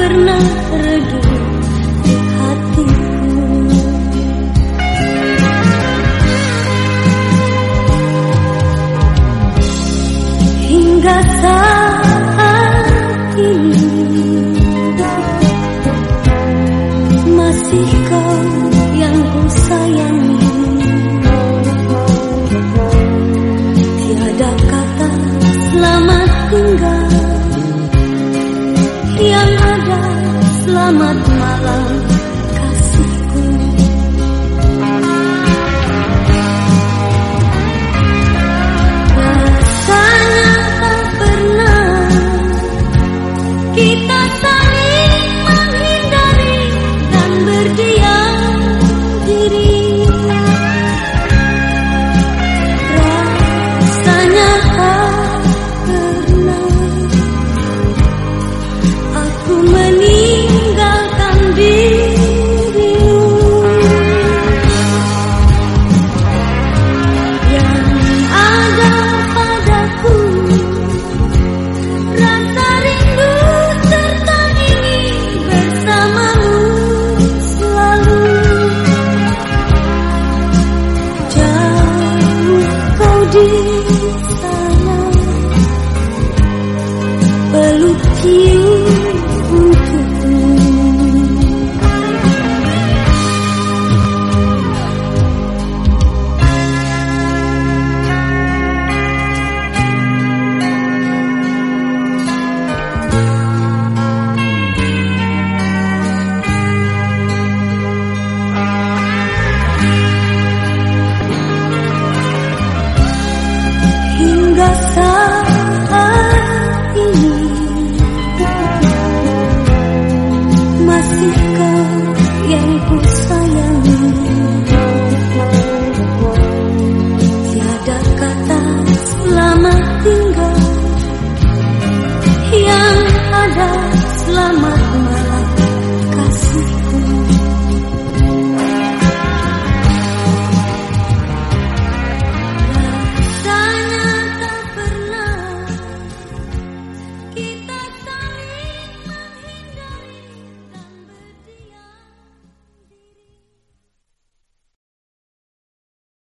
pernah redup di hatiku. Hingga saat ini masih kau yang ku sayangi. Tiada kata selamat tinggal, yang ada selamat malam kasihku. Rasanya tak pernah kita saling menghindari dan berdiam diri. Rasanya tak pernah aku meninggalkan dirimu. Yang ada padaku rasa rindu serta ingin bersamamu selalu. Jauh kau di sana, peluk cium untukmu. Hingga saat ini masih kau